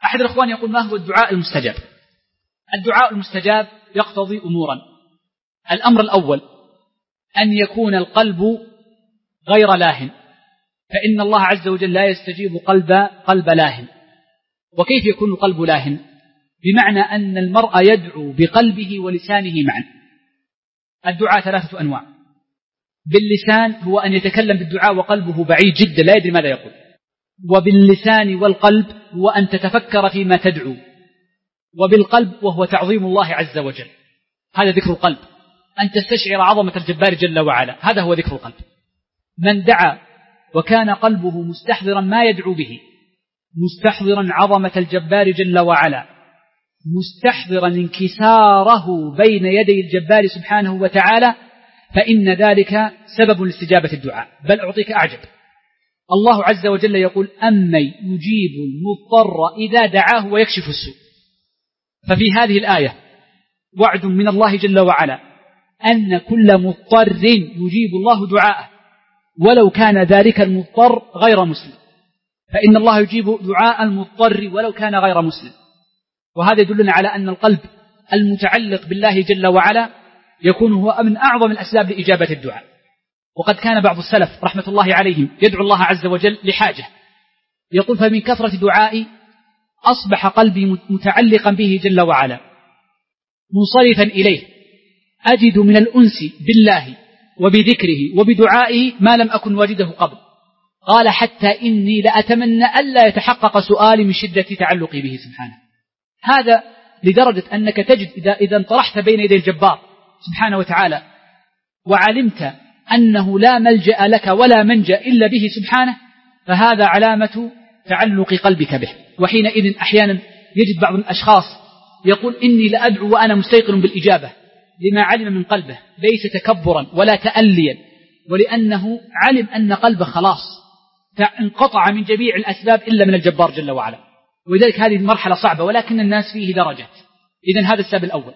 أحد الأخوان يقول: ما هو الدعاء المستجاب؟ الدعاء المستجاب يقتضي أمورا. الأمر الأول أن يكون القلب غير لاهٍ، فإن الله عز وجل لا يستجيب قلب لاهٍ. وكيف يكون القلب لاهٍ؟ بمعنى أن المرء يدعو بقلبه ولسانه معا. الدعاء 3 أنواع: باللسان هو أن يتكلم بالدعاء وقلبه بعيد جدا لا يدري ماذا يقول، وباللسان والقلب هو أن تتفكر فيما تدعو، وبالقلب وهو تعظيم الله عز وجل، هذا ذكر القلب، أن تستشعر عظمة الجبار جل وعلا، هذا هو ذكر القلب. من دعا وكان قلبه مستحضرا ما يدعو به، مستحضرا عظمة الجبار جل وعلا، مستحضرا انكساره بين يدي الجبار سبحانه وتعالى، فإن ذلك سبب لاستجابة الدعاء. بل أعطيك أعجب، الله عز وجل يقول: أمن يجيب المضطر إذا دعاه ويكشف السوء. ففي هذه الآية وعد من الله جل وعلا أن كل مضطر يجيب الله دعاءه ولو كان ذلك المضطر غير مسلم، فإن الله يجيب دعاء المضطر ولو كان غير مسلم. وهذا يدلنا على أن القلب المتعلق بالله جل وعلا يكون هو من أعظم الأسباب لإجابة الدعاء. وقد كان بعض السلف رحمة الله عليهم يدعو الله عز وجل لحاجة، يقول: فمن كثرة دعائي أصبح قلبي متعلقا به جل وعلا منصرفا إليه، أجد من الأنس بالله وبذكره وبدعائه ما لم أكن واجده قبل. قال: حتى إني لأتمنى ألا يتحقق سؤالي من شدة تعلقي به سبحانه. هذا لدرجة أنك تجد إذا انطرحت بين يدي الجبار سبحانه وتعالى وعلمت أنه لا ملجأ لك ولا منجأ إلا به سبحانه، فهذا علامة تعلق قلبك به. وحينئذ أحيانا يجد بعض الأشخاص يقول: إني لأدعو وأنا مستيقن بالإجابة، لما علم من قلبه، ليس تكبرا ولا تأليا، ولأنه علم أن قلبه خلاص انقطع من جميع الأسباب إلا من الجبار جل وعلا. ولذلك هذه المرحلة صعبة، ولكن الناس فيه درجات. إذن هذا السبب الأول،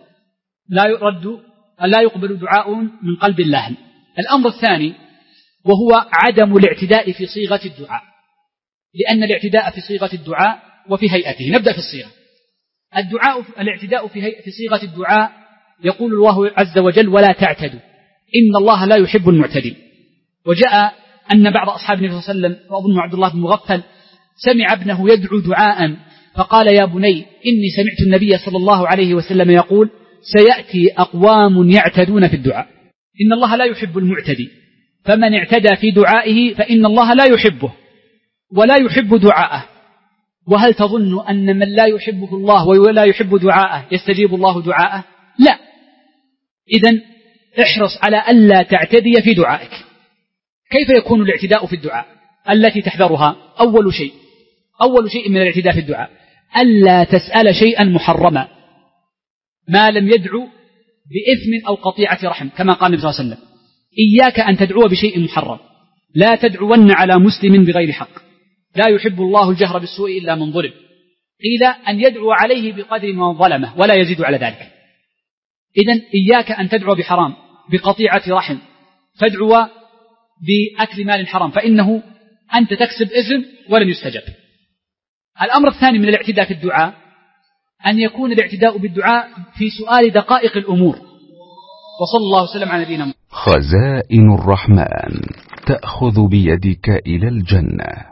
لا يقبل دعاء من قلب لاهٍ. الأمر الثاني وهو عدم الاعتداء في صيغة الدعاء، لأن الاعتداء في صيغة الدعاء وفي هيئته. نبدأ في الصيغة. الاعتداء في صيغة الدعاء يقول الله عز وجل: ولا تعتدوا إن الله لا يحب المعتدين. وجاء أن بعض أصحاب النبي صلى الله عليه وسلم، وأظن عبد الله بن مغفل، سمع ابنه يدعو دعاء فقال: يا بني إني سمعت النبي صلى الله عليه وسلم يقول: سيأتي أقوام يعتدون في الدعاء، إن الله لا يحب المعتدي، فمن اعتدى في دعائه فإن الله لا يحبه ولا يحب دعاءه. وهل تظن أن من لا يحبه الله ولا يحب دعاءه يستجيب الله دعاءه؟ لا. إذن احرص على ألا تعتدي في دعائك. كيف يكون الاعتداء في الدعاء التي تحذرها؟ أول شيء من الاعتداء في الدعاء ألا تسأل شيئا محرما ما لم يدعو بإثم أو قطيعة رحم، كما قال النبي صلى الله عليه وسلم: إياك أن تدعو بشيء محرم، لا تدعون على مسلم بغير حق، لا يحب الله الجهر بالسوء إلا من ظلم. قيل أن يدعو عليه بقدر ما ظلمه ولا يزيد على ذلك. إذن إياك أن تدعو بحرام، بقطيعة رحم، تدعو بأكل مال حرام، فإنه أنت تكسب إثم ولن يستجب. الأمر الثاني من الاعتداء في الدعاء أن يكون الاعتداء بالدعاء في سؤال دقائق الأمور. وصلى الله وسلم على نبينا محمد. خزائن الرحمن تأخذ بيدك إلى الجنة.